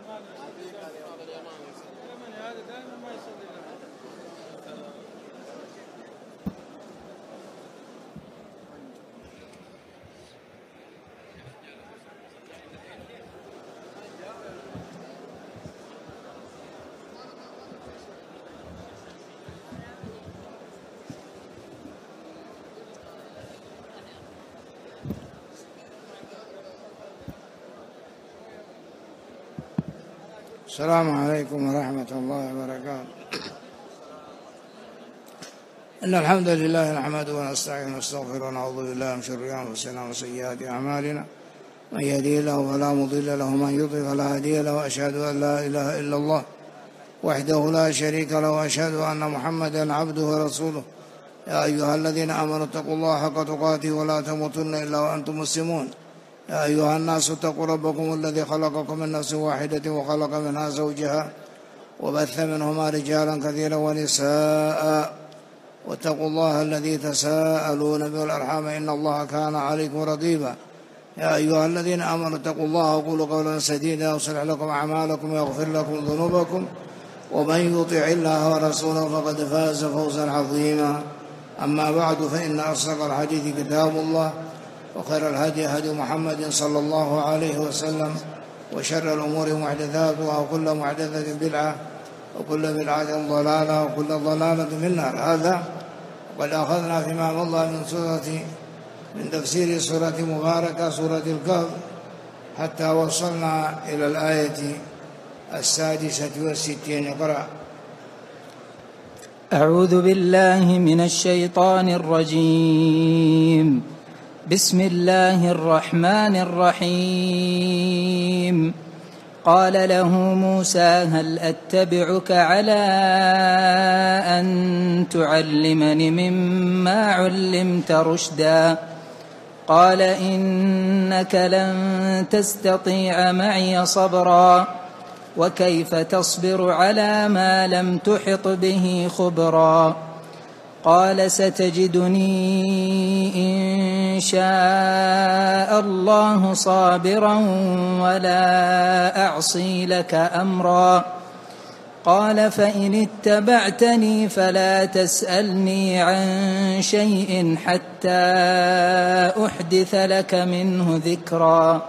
السلام عليكم ورحمة الله وبركاته. إن الحمد لله نحمده ونستعينه ونستغفره ونعوذ بالله من شرور أنفسنا وسيئات أعمالنا، من يهده الله فلا مضل له ومن يضلل فلا هادي له، وأشهد أن لا إله إلا الله وحده لا شريك له، وأشهد أن محمدا عبده ورسوله. يا أيها الذين آمنوا اتقوا الله حق تقاته ولا تموتن إلا وأنتم مسلمون. يا أيها الناس اتقوا ربكم الذي خلقكم من نفس واحدة وخلق منها زوجها وبث منهما رجالا كثيرا ونساء، واتقوا الله الذي تساءلون به والأرحام إن الله كان عليكم رقيبا. يا أيها الذين آمنوا اتقوا الله وقولوا قولا سديدا يصلح لكم أعمالكم ويغفر لكم ذنوبكم، ومن يطع الله ورسوله فقد فاز فوزا عظيما. أما بعد، فإن أصدق الحديث كتاب الله، وخير الهدي هدي محمد صلى الله عليه وسلم، وشر الأمور محدثاتها، وكل محدثة بدعة، وكل بدعة ضلالة، وكل ضلالة في النار. هذا وقد أخذنا فيما مضى من تفسير سورة مباركة سورة الكهف حتى وصلنا إلى الآية 66. اقرأ. أعوذ بالله من الشيطان الرجيم. بسم الله الرحمن الرحيم. قال له موسى هل أتبعك على أن تعلمني مما علمت رشدا؟ قال إنك لن تستطيع معي صبرا، وكيف تصبر على ما لم تحط به خبرا؟ قال ستجدني إن شاء الله صابرا ولا أعصي لك أمرا. قال فإن اتبعتني فلا تسألني عن شيء حتى أحدث لك منه ذكرا.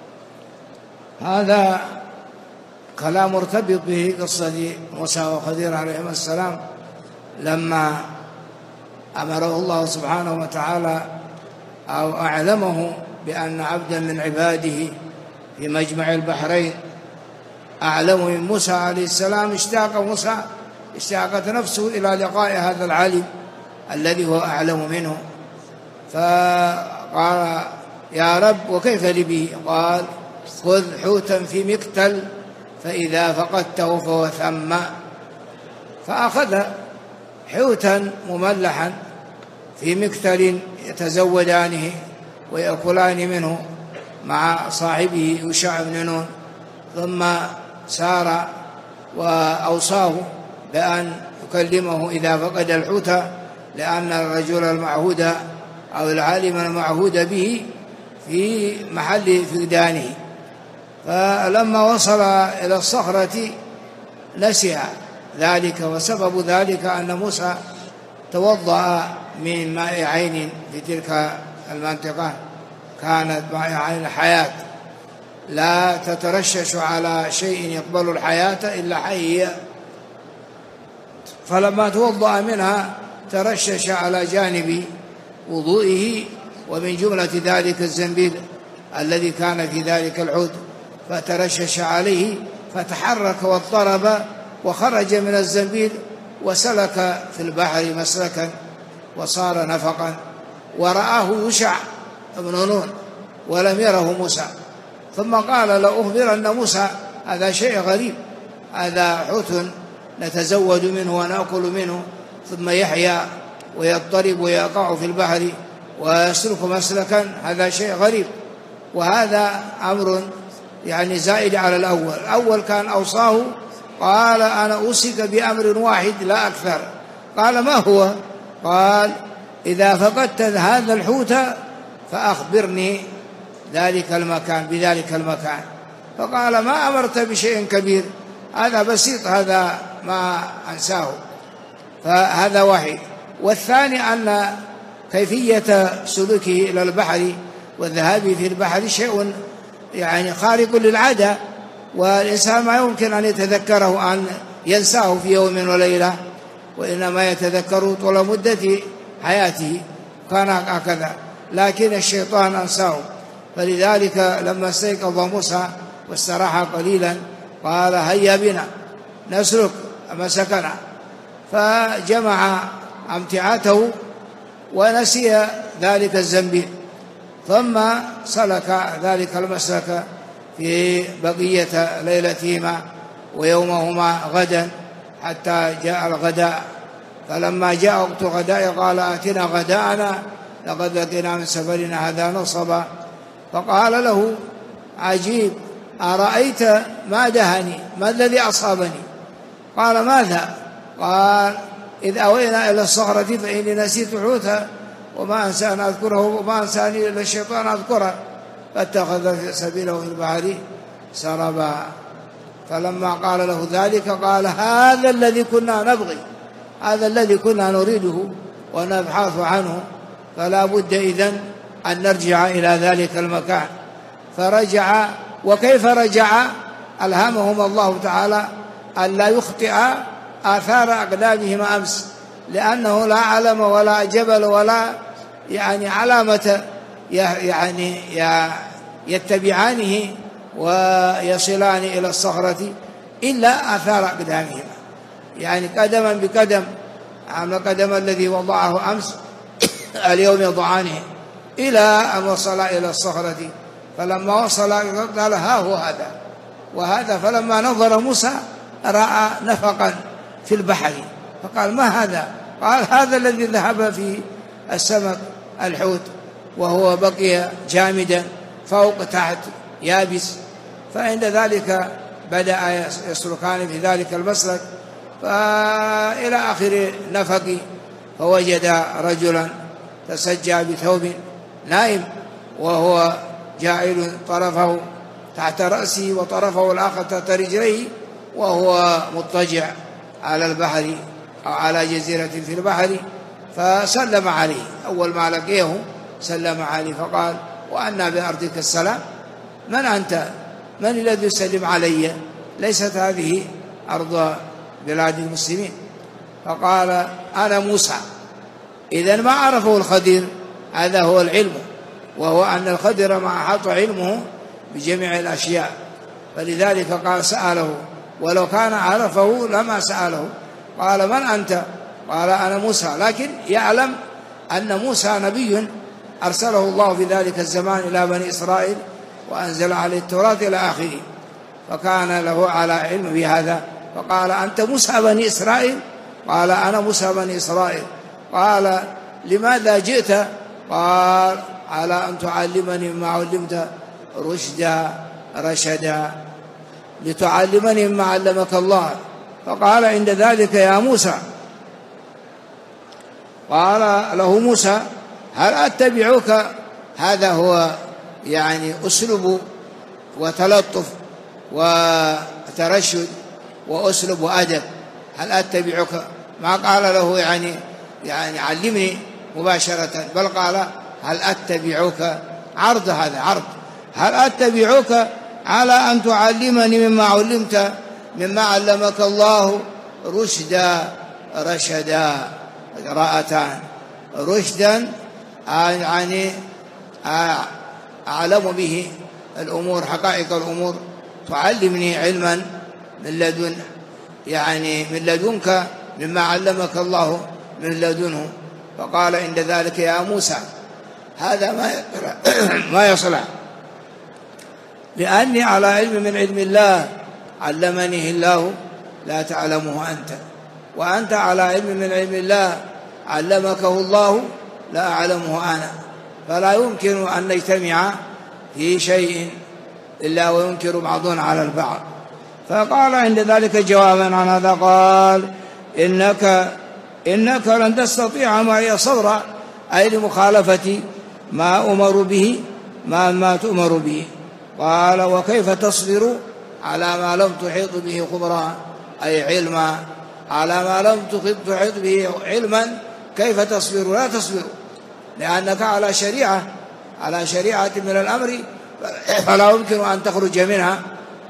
هذا كلام مرتبط به قصة موسى وخضر عليهما السلام لما أمره الله سبحانه وتعالى أو أعلمه بأن عبدا من عباده في مجمع البحرين أعلم من موسى عليه السلام، اشتاقت نفسه إلى لقاء هذا العالم الذي هو أعلم منه، فقال يا رب وكيف لي به؟ قال خذ حوتا في مكتل فإذا فقدته فهو ثم. فأخذ حوتا مملحا في مكتل يتزودانه ويأكلان منه مع صاحبه يوشع بن نون، ثم سار وأوصاه بأن يكلمه إذا فقد الحوت، لأن الرجل المعهود أو العالم المعهود به في محل فقدانه. فلما وصل إلى الصخرة نسي ذلك، وسبب ذلك أن موسى توضأ من ماء عين في تلك المنطقة، كانت ماء عين الحياة لا تترشش على شيء يقبل الحياة إلا حي، فلما توضأ منها ترشش على جانب وضوئه، ومن جملة ذلك الزنبيل الذي كان في ذلك العود، فترشش عليه فتحرك واضطرب وخرج من الزنبيل وسلك في البحر مسلكا وصار نفقا، ورآه يوشع بن نون ولم يره موسى، ثم قال لأخبرن موسى هذا شيء غريب، هذا حوت نتزود منه ونأكل منه ثم يحيا ويضطرب ويقع في البحر ويسلك مسلكا، هذا شيء غريب، وهذا أمر يعني زائد على الأول كان أوصاه قال أنا أوصيك بأمر واحد لا أكثر. قال ما هو؟ قال إذا فقدت هذا الحوت فأخبرني بذلك المكان، فقال ما أمرت بشيء كبير، هذا بسيط، هذا ما أنساه. فهذا وحي. والثاني أن كيفية سلوكه إلى البحر والذهاب في البحر شيء يعني خارق للعادة، والإنسان ما يمكن أن يتذكره أن ينساه في يوم وليلة، وإنما يتذكره طول مدة حياته، كان هكذا. لكن الشيطان أنساه، فلذلك لما استيقظ موسى واستراح قليلا قال هيا بنا نسلك مسكنا، فجمع أمتعته ونسي ذلك الزنبيل، ثم سلك ذلك المسلك في بقية ليلتهما ويومهما غدا حتى جاء الغداء. فلما جاء وقت غداء قال آتنا غداءنا لقد لقينا من سفرنا هذا نصبا. فقال له عجيب أرأيت ما دهني، ما الذي أصابني؟ قال ماذا؟ قال إذ أوينا إلى الصخرة فإني نسيت حوتها وما أنسى أن أذكره وما أنساني إلا الشيطان أذكره، فاتخذ سبيله في البحر سربا. فلما قال له ذلك قال هذا الذي كنا نبغي، هذا الذي كنا نريده ونبحث عنه، فلا بد إذن أن نرجع إلى ذلك المكان. فرجع. وكيف رجع؟ ألهمهم الله تعالى أن لا يخطئ آثار أقدامهم أمس، لأنه لا علم ولا جبل ولا يعني علامة يعني يتبعانه ويصلان إلى الصخرة إلا آثار أقدامهما، يعني قدما بقدم، قدم الذي وضعه أمس اليوم يضعانه إلى أن وصل إلى الصخرة. فلما وصل قال ها هو هذا وهذا. فلما نظر موسى رأى نفقا في البحر، فقال ما هذا؟ قال هذا الذي ذهب في السمك الحوت، وهو بقي جامدا فوق تحت يابس. فعند ذلك بدأ يسلكان في ذلك المسلك فإلى آخر نفق، فوجد رجلا تسجى بثوب نائم، وهو جاعل طرفه تحت رأسه وطرفه الآخر تحت رجليه، وهو مضطجع على البحر أو على جزيرة في البحر. فسلم عليه، أول ما لقيه سلم عليه فقال وأنا بأرضك السلام؟ من أنت؟ من الذي يسلم علي؟ ليست هذه أرض بلاد المسلمين. فقال أنا موسى. إذن ما عرفه الخضر، هذا هو العلم، وهو أن الخضر ما أحاط علمه بجميع الأشياء، فلذلك قال سأله، ولو كان عرفه لما سأله. قال من أنت؟ قال أنا موسى، لكن يعلم أن موسى نبي أرسله الله في ذلك الزمان إلى بني إسرائيل وأنزل عليه التوراة إلى آخره، فكان له على علم بهذا. فقال أنت موسى بني إسرائيل؟ قال أنا موسى بني إسرائيل. قال لماذا جئت؟ قال على أن تعلمني مما علمت رشدا، لتعلمني مما علمك الله. فقال عند ذلك يا موسى، قال له موسى هل أتبعك؟ هذا هو يعني أسلوب وتلطف وترشد وأسلوب وأدب. هل أتبعك؟ ما قال له يعني علمني مباشرة، بل قال هل أتبعك، عرض، هذا عرض. هل أتبعك على أن تعلمني مما علمت مما علمك الله رشدا، قراءتان. رشدا يعني أعلم به الأمور، حقائق الأمور، تعلمني علما من لدن يعني من لدنك مما علمك الله من لدنه. فقال عند ذلك يا موسى هذا ما يصلح، لأني على علم من علم الله علمنيه الله لا تعلمه أنت، وأنت على علم من علم الله علمكه الله لا أعلمه أنا، فلا يمكن أن نجتمع في شيء إلا وينكر بعضنا على البعض. فقال عند ذلك جوابا عن هذا قال إنك لن تستطيع معي صبرا، أي لمخالفة ما أمر به ما تؤمر به. قال وكيف تصبر على ما لم تحيط به خبرا، أي علما، على ما لم تحيط به علما كيف تصبر؟ لا تصبر، لأنك على شريعة من الأمر فلا يمكن أن تخرج منها،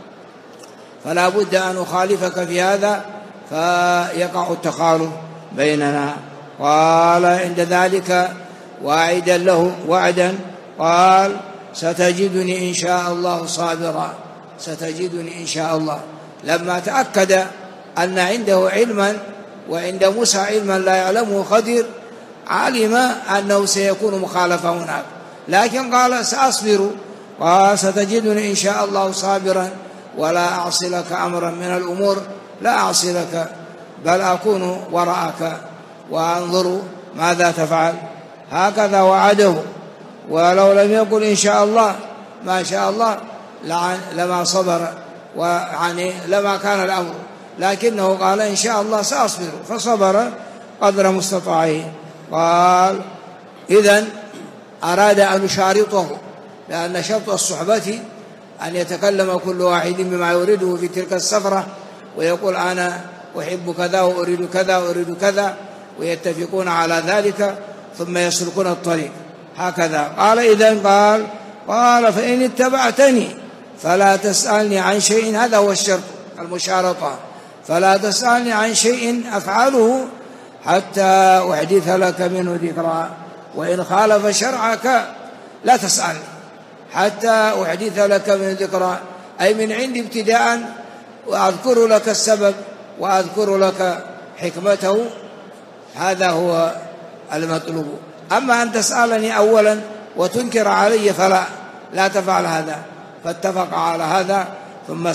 فلا بد أن أخالفك في هذا فيقع التخالف بيننا. قال عند ذلك واعدا له وعدا، قال ستجدني إن شاء الله صابرا، ستجدني إن شاء الله، لما تأكد أن عنده علما وعند موسى علما لا يعلمه خضر علم أنه سيكون مخالفة هناك، لكن قال سأصبر، قال ستجدني إن شاء الله صابرا ولا أعصي لك أمرا من الأمور، لا أعصي لك بل أكون وراءك وأنظر ماذا تفعل. هكذا وعده، ولو لم يقل إن شاء الله ما شاء الله لما صبر ويعني لما كان الأمر، لكنه قال إن شاء الله سأصبر، فصبر قدر مستطاعه. قال إذن أراد أن يشارطه، لأن شرط الصحبة أن يتكلم كل واحد بما يريده في تلك السفرة، ويقول أنا أحب كذا وأريد كذا وأريد كذا، ويتفقون على ذلك ثم يسلكون الطريق هكذا. قال إذن قال فإن اتبعتني فلا تسألني عن شيء، هذا هو الشرط المشارطة، فلا تسألني عن شيء أفعله حتى أحدث لك منه ذكرى، وإن خالف شرعك لا تسألني حتى أحدث لك منه ذكرى، أي من عندي ابتداء، وأذكر لك السبب وأذكر لك حكمته، هذا هو المطلوب. أما أن تسألني أولا وتنكر علي فلا، لا تفعل هذا. فاتفق على هذا ثم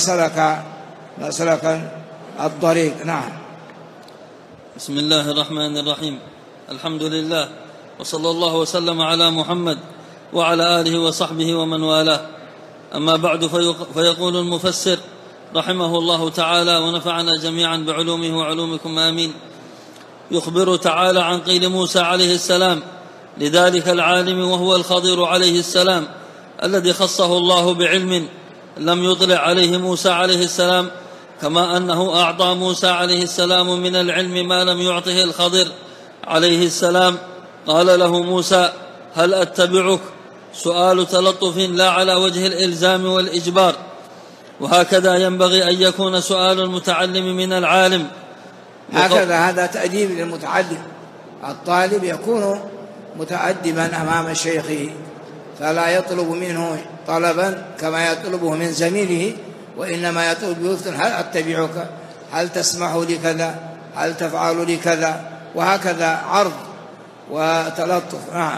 سلك الطريق. نعم. بسم الله الرحمن الرحيم، الحمد لله، وصلى الله وسلم على محمد وعلى آله وصحبه ومن والاه. أما بعد، فيقول المفسر رحمه الله تعالى ونفعنا جميعا بعلومه وعلومكم آمين، يخبر تعالى عن قيل موسى عليه السلام لذلك العالم وهو الخضر عليه السلام، الذي خصه الله بعلم لم يطلع عليه موسى عليه السلام، كما أنه أعطى موسى عليه السلام من العلم ما لم يعطه الخضر عليه السلام. قال له موسى هل أتبعك؟ سؤال تلطف لا على وجه الإلزام والإجبار، وهكذا ينبغي أن يكون سؤال المتعلم من العالم. هكذا هذا تأديب للمتعلم، الطالب يكون متأدبا أمام شيخه، فلا يطلب منه طلبا كما يطلبه من زميله، وإنما يطلب بوفد هل أتبعك، هل تسمح لي كذا، هل تفعل لي كذا، وهكذا عرض وتلطف.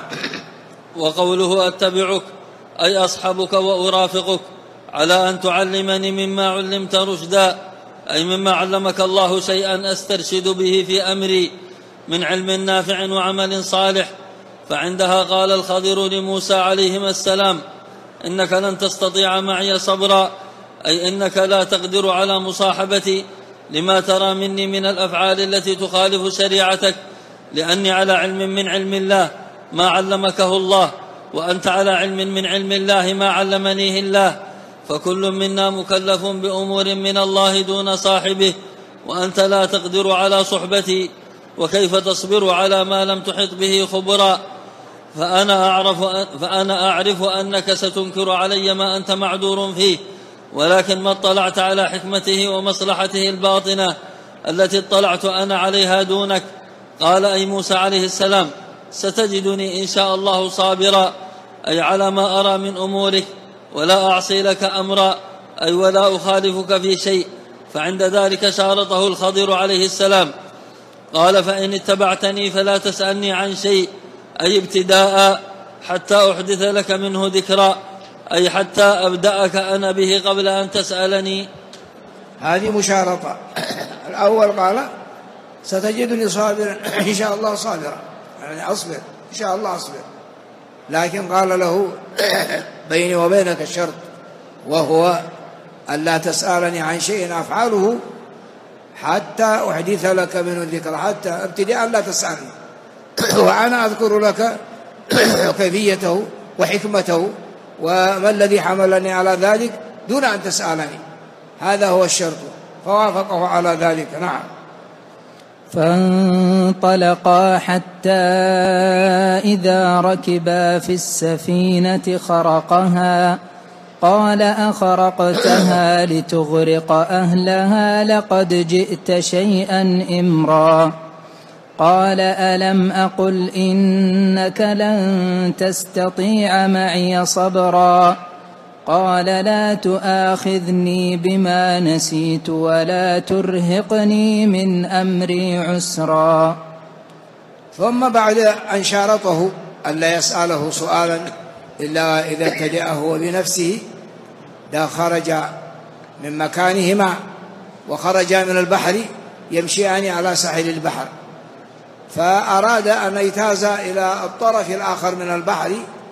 وقوله أتبعك أي أصحبك وأرافقك على أن تعلمني مما علمت رشدا، أي مما علمك الله شيئا أسترشد به في أمري من علم نافع وعمل صالح. فعندها قال الخضر لموسى عليهما السلام إنك لن تستطيع معي صبرا، أي إنك لا تقدر على مصاحبتي لما ترى مني من الأفعال التي تخالف شريعتك، لأني على علم من علم الله ما علمكه الله، وأنت على علم من علم الله ما علمنيه الله، فكل منا مكلف بأمور من الله دون صاحبه، وأنت لا تقدر على صحبتي، وكيف تصبر على ما لم تحط به خبرا؟ فأنا أعرف أنك ستنكر علي ما أنت معذور فيه، ولكن ما اطلعت على حكمته ومصلحته الباطنة التي اطلعت أنا عليها دونك. قال أي موسى عليه السلام ستجدني إن شاء الله صابرا، أي على ما أرى من أمورك، ولا أعصي لك أمرا، أي ولا أخالفك في شيء. فعند ذلك شارطه الخضر عليه السلام، قال فإن اتبعتني فلا تسألني عن شيء، أي ابتداء حتى أحدث لك منه ذكرا، أي حتى أبدأك أنا به قبل أن تسألني. هذه مشارطة. الأول قال ستجدني صابرا إن شاء الله صابرا، يعني أصبر إن شاء الله أصبر، لكن قال له بيني وبينك الشرط، وهو ألا تسألني عن شيء أفعله حتى أحدث لك منه الذكر، حتى ابتداء لا تسألني وأنا أذكر لك كيفيته وحكمته وما الذي حملني على ذلك دون أن تسألني، هذا هو الشرط، فوافقه على ذلك. نعم. فانطلقا حتى إذا ركبا في السفينة خرقها قال أخرقتها لتغرق أهلها لقد جئت شيئا إمرا. قال ألم أقل إنك لن تستطيع معي صبرا. قال لا تؤاخذني بما نسيت ولا ترهقني من أمري عسرا. ثم بعد أن شارطه ألا يسأله سؤالا إلا إذا ابتدأه هو بنفسه، خرج من مكانهما وخرجا من البحر يمشيان على ساحل البحر، فأراد أن يجتاز إلى الطرف الآخر من البحر،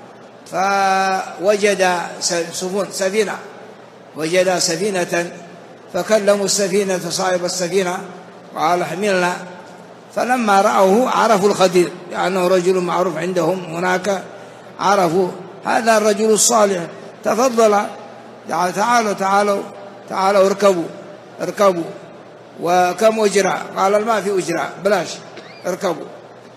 فوجد سفينة، وجد سفينة، فكلموا السفينة صاحب السفينة وقال احملنا. فلما رأوه عرفوا الخدير لأنه رجل معروف عندهم هناك، عرفوا هذا الرجل الصالح، تفضل تعالوا اركبوا. وكم أجرة؟ قال ما في أجرة، بلاش، اركبوا.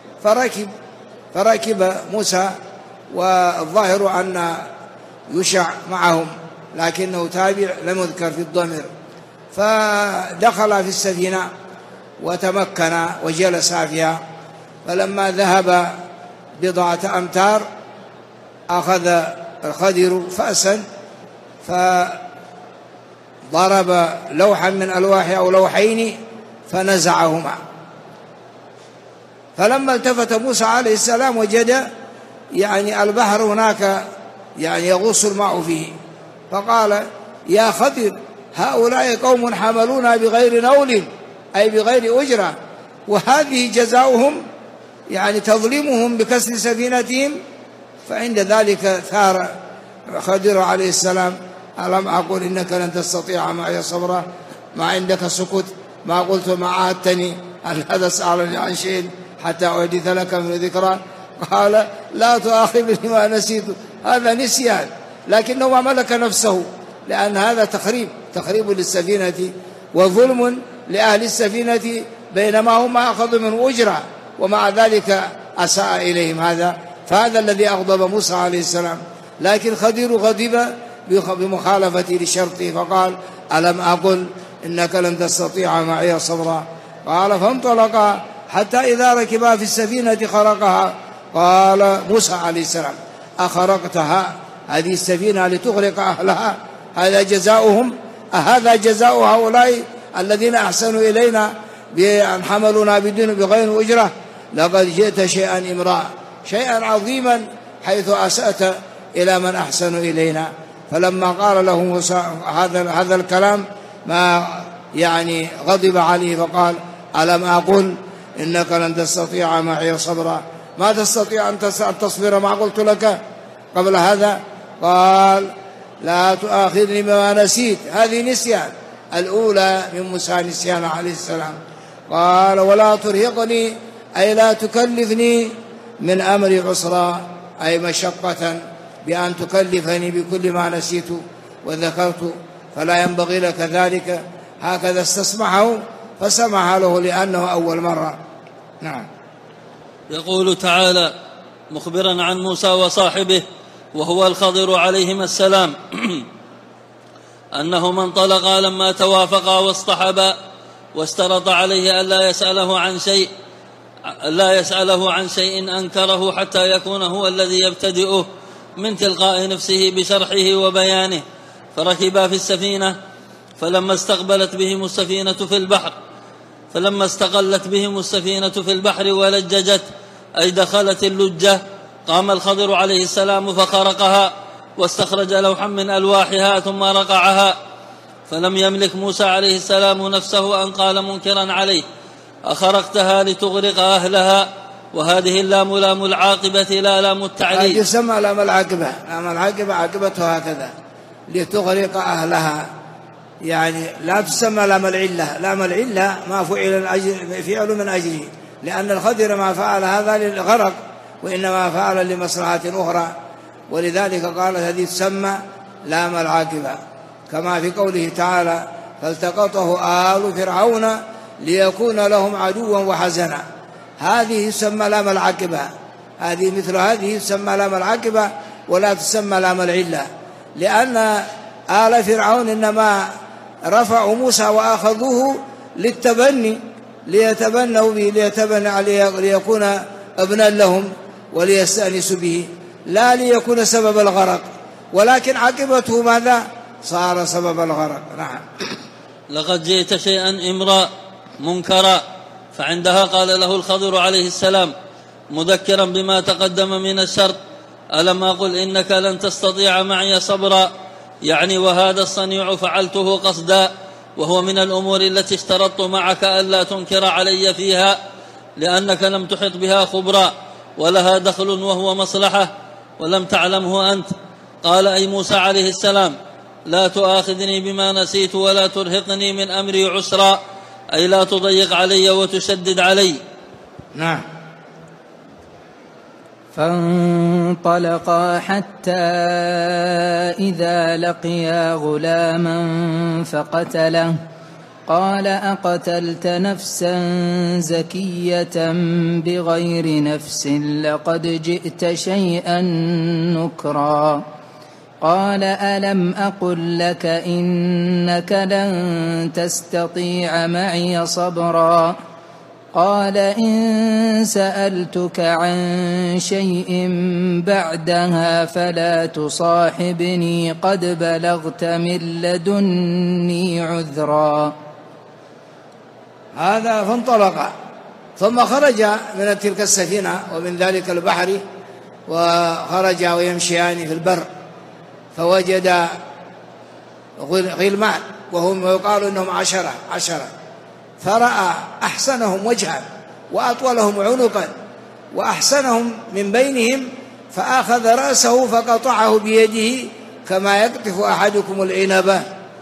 فركب موسى، والظاهر أن يشع معهم لكنه تابع لم يذكر في الضمير. فدخل في السفينة وتمكن وجلس فيها، فلما ذهب بضعة أمتار أخذ الخضر فأسا فضرب لوحا من ألواح أو لوحين فنزعهما. فلما التفت موسى عليه السلام وجد البحر هناك يغوص الماء فيه، فقال يا خضر هؤلاء قوم حملونا بغير نول أي بغير أجرة، وهذه جزاؤهم تظلمهم بكسر سفينتهم. فعند ذلك ثار خضر عليه السلام ألم أقول إنك لن تستطيع معي صبرا، ما عندك سكت، ما قلت ما عاهدتني هل هذا سألني عن شيء حتى أحدث لك من ذكرى. قال لا تؤاخذني ما نسيت، هذا نسيان لكنه ما ملك نفسه، لأن هذا تخريب للسفينة وظلم لأهل السفينة، بينما هم أخذوا من أجرة ومع ذلك أساء إليهم. فهذا الذي أغضب موسى عليه السلام. لكن خضر غضب بمخالفة لشرطه، فقال ألم أقل إنك لن تستطيع معي صبرا. قال فانطلقا حتى إذا ركبا في السفينة خرقها. قال موسى عليه السلام أخرقتها، هذه السفينة لتغرق أهلها، هذا جزاؤهم؟ أهذا جزاء هؤلاء الذين أحسنوا إلينا بأن حملونا بدون بغير أجرة؟ لقد جئت شيئا إمرا، شيئا عظيما حيث أسأت إلى من أحسنوا إلينا. فلما قال له موسى هذا الكلام ما غضب عليه، فقال ألم أقل إنك لن تستطيع معي صبرا، ما تستطيع أن تصبر ما قلت لك قبل هذا؟ قال لا تؤاخذني بما نسيت، هذه نسيان الأولى من موسى نسيان عليه السلام. قال ولا ترهقني أي لا تكلفني من أمري عسرا، أي مشقة بأن تكلفني بكل ما نسيت وذكرت، فلا ينبغي لك ذلك. هكذا استسمحه فسمح له لأنه أول مرة. نعم. يقول تعالى مخبرا عن موسى وصاحبه وهو الخضر عليهما السلام أنهما انطلقا لما توافقا واصطحبا، واسترط عليه ألا يسأله عن شيء أنكره حتى يكون هو الذي يبتدئه من تلقاء نفسه بشرحه وبيانه. فركبا في السفينة، فلما استقلت بهم السفينة في البحر ولججت أي دخلت اللجة، قام الخضر عليه السلام فخرقها واستخرج لوحا من ألواحها ثم رقعها. فلم يملك موسى عليه السلام نفسه أن قال منكرا عليه أخرقتها لتغرق أهلها، وهذه اللام لام العاقبة لا لام التعليل. يسمى لام العاقبة، لام العاقبة عاقبتها هكذا لتغرق أهلها، لا تسمى لام العلة. لام العلة ما فعل من أجله، لأن الخضر ما فعل هذا للغرق وإنما فعل لمصلحة أخرى. ولذلك قال هذه تسمى لام العاقبة، كما في قوله تعالى فالتقطه آل فرعون ليكون لهم عدوا وحزنا. هذه تسمى لام العاقبة، هذه مثل هذه تسمى لام العاقبة ولا تسمى لام العلة، لأن آل فرعون إنما رفعوا موسى وأخذوه للتبني، ليتبنوا به، ليكون ابنا لهم وليستأنسوا به، لا ليكون سبب الغرق، ولكن عاقبته ماذا؟ صار سبب الغرق. نعم. لقد جئت شيئا إمرا منكرا، فعندها قال له الخضر عليه السلام مذكرا بما تقدم من الشرط ألم أقل إنك لن تستطيع معي صبرا، يعني وهذا الصنيع فعلته قصدا، وهو من الأمور التي اشترطت معك ألا تنكر علي فيها لأنك لم تحط بها خبرا ولها دخل وهو مصلحة ولم تعلمه أنت. قال أي موسى عليه السلام لا تؤاخذني بما نسيت ولا ترهقني من أمري عسرا، أي لا تضيق علي وتشدد علي. نعم. فانطلقا حتى إذا لقيا غلاما فقتله قال أقتلت نفسا زكية بغير نفس لقد جئت شيئا نكرا. قال ألم أقل لك إنك لن تستطيع معي صبرا. قال إن سألتك عن شيء بعدها فلا تصاحبني قد بلغت من لدني عذرا. هذا فانطلق ثم خرج من تلك السفينة ومن ذلك البحر، وخرجا ويمشيان في البر، فوجد غلمان وهم يقال إنهم عشرة، فرأى أحسنهم وجها وأطولهم عنقا وأحسنهم من بينهم، فأخذ رأسه فقطعه بيده كما يقطف أحدكم العنب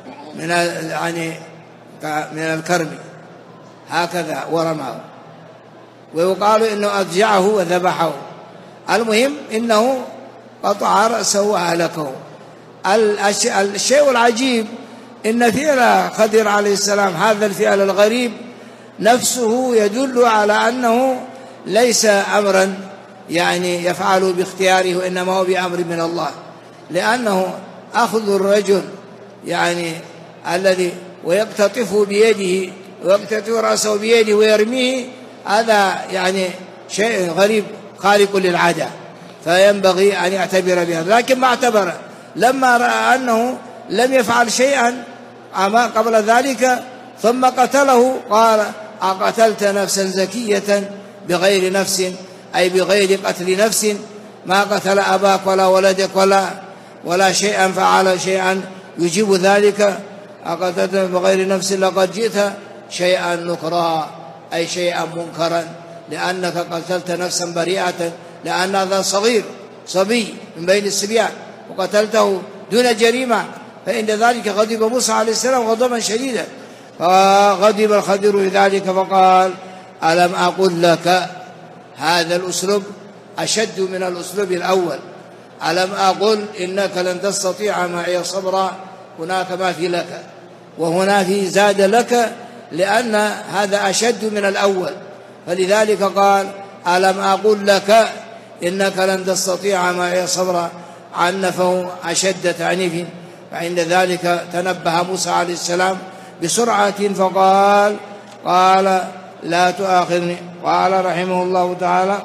من الكرم، هكذا ورماه، ويقال إنه أضجعه وذبحه. المهم إنه قطع رأسه وأهلكه. الشيء العجيب إن فعل خضر عليه السلام هذا الفعل الغريب نفسه يدل على أنه ليس أمرا يعني يفعله باختياره، وإنما هو بأمر من الله، لأنه أخذ الرجل يعني الذي ويقتطفه بيده ويقتطف رأسه بيده ويرميه، هذا يعني شيء غريب خارق للعادة، فينبغي أن يعتبر بها، لكن ما اعتبر لما رأى أنه لم يفعل شيئا قبل ذلك ثم قتله. قال أقتلت نفسا زكية بغير نفس، أي بغير قتل نفس، ما قتل أباك ولا ولدك ولا شيئا فعل شيئا يجيب ذلك. أقتلت بغير نفس لقد جئت شيئا نكرا، أي شيئا منكرا، لأنك قتلت نفسا بريئة، لأن هذا صبي من بين الصبيان وقتلته دون جريمة، فإن ذلك غضب موسى عليه السلام غضبا شديدا، فغضب الخضر لذلك فقال ألم أقل لك. هذا الأسلوب أشد من الأسلوب الأول، ألم أقل إنك لن تستطيع معي صبرا، هناك ما في لك وهنا في زاد لك، لأن هذا أشد من الأول، فلذلك قال ألم أقل لك إنك لن تستطيع معي صبرا، عنفه أشد تعنيف. فعند ذلك تنبه موسى عليه السلام بسرعة فقال لا تؤاخذني. قال رحمه الله تعالى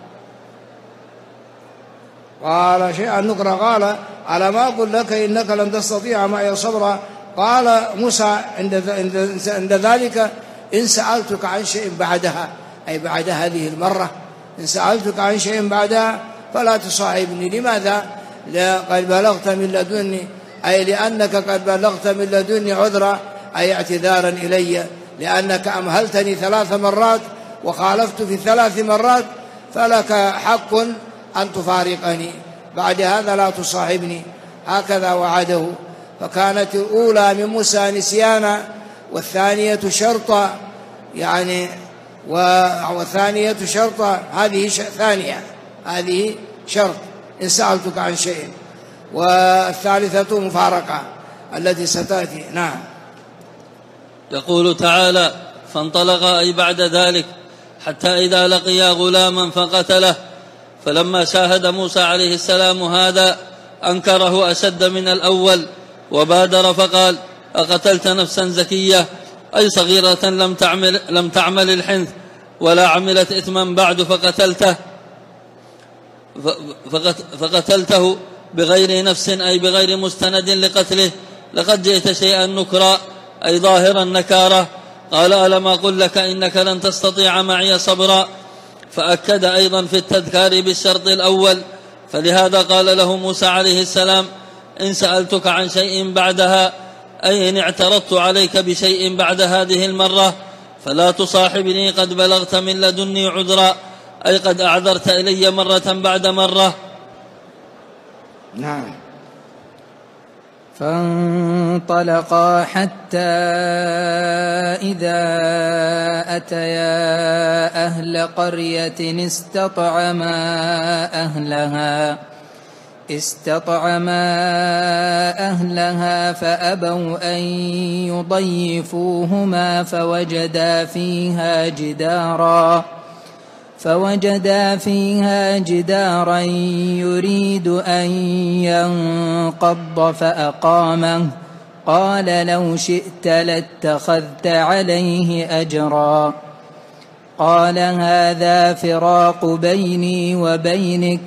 قال شيئا نكرا، قال ألم أقل لك إنك لن تستطيع معي صبرا. قال موسى عند ذلك إن سألتك عن شيء بعدها، أي بعد هذه المرة، إن سألتك عن شيء بعدها فلا تصاحبني. لماذا؟ قد بلغت من لدني، أي لأنك قد بلغت من لدني عذرا، أي اعتذارا إلي، لأنك أمهلتني 3 مرات وخالفت في 3 مرات، فلك حق أن تفارقني، بعد هذا لا تصاحبني. هكذا وعده. فكانت الأولى من موسى نسيانا، والثانية شرطا، يعني والثانية شرطا، هذه ثانية، هذه شرط، إن سألتك عن شيء، والثالثة مفارقة التي ستأتي. نعم. يقول تعالى: فانطلقا أي بعد ذلك حتى إذا لقيا غلاما فقتله، فلما شاهد موسى عليه السلام هذا أنكره أشد من الأول، وبادر فقال: أقتلت نفسا زكية، أي صغيرة لم تعمل الحنث ولا عملت إثما بعد فقتلته بغير نفس، أي بغير مستند لقتله، لقد جئت شيئا نكرا، أي ظاهرا نكارة. قال: ألم أقل لك إنك لن تستطيع معي صبرا. فأكد أيضا في التذكار بالشرط الأول، فلهذا قال له موسى عليه السلام: إن سألتك عن شيء بعدها، أي إن اعترضت عليك بشيء بعد هذه المرة، فلا تصاحبني، قد بلغت من لدني عذرا، أي قد أعذرت إلي مرة بعد مرة. نعم. فانطلقا حتى إذا أتيا أهل قرية استطعما أهلها فأبوا أن يضيفوهما فوجدا فيها جدارا يريد أن ينقض فأقامه. قال: لو شئت لاتخذت عليه أجرا. قال: هذا فراق بيني وبينك،